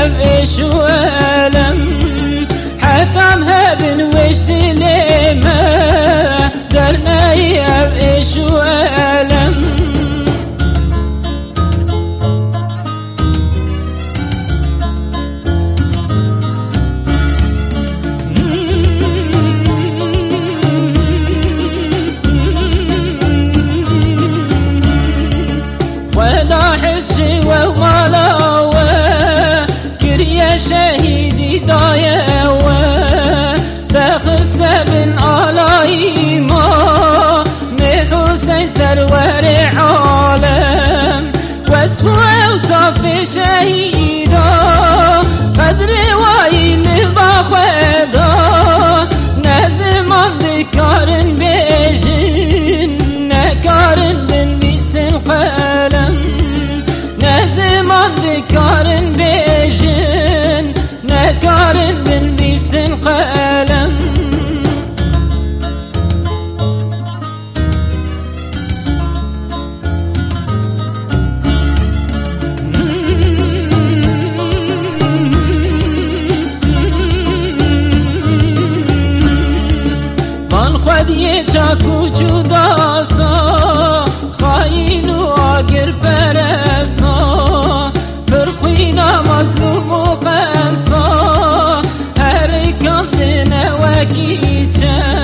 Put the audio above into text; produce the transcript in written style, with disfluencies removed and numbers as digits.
إيش وألم حتى مهبن وجد لما درنا إيش وألم شهيدي دايوا تخص بن آلائی ما محسن سرور عالم وصف اوصاف شهيدا قدر وایل با خدا نزمان دکارن بیجن نکارن بن بیسن قلم نزمان دکارن بیجن نکارن بن بیسن قلم من خودی چاکو جدا سا خاین و آگر پرسا پرخوینا مظلوم و قنصا هر کم دنه وکی چه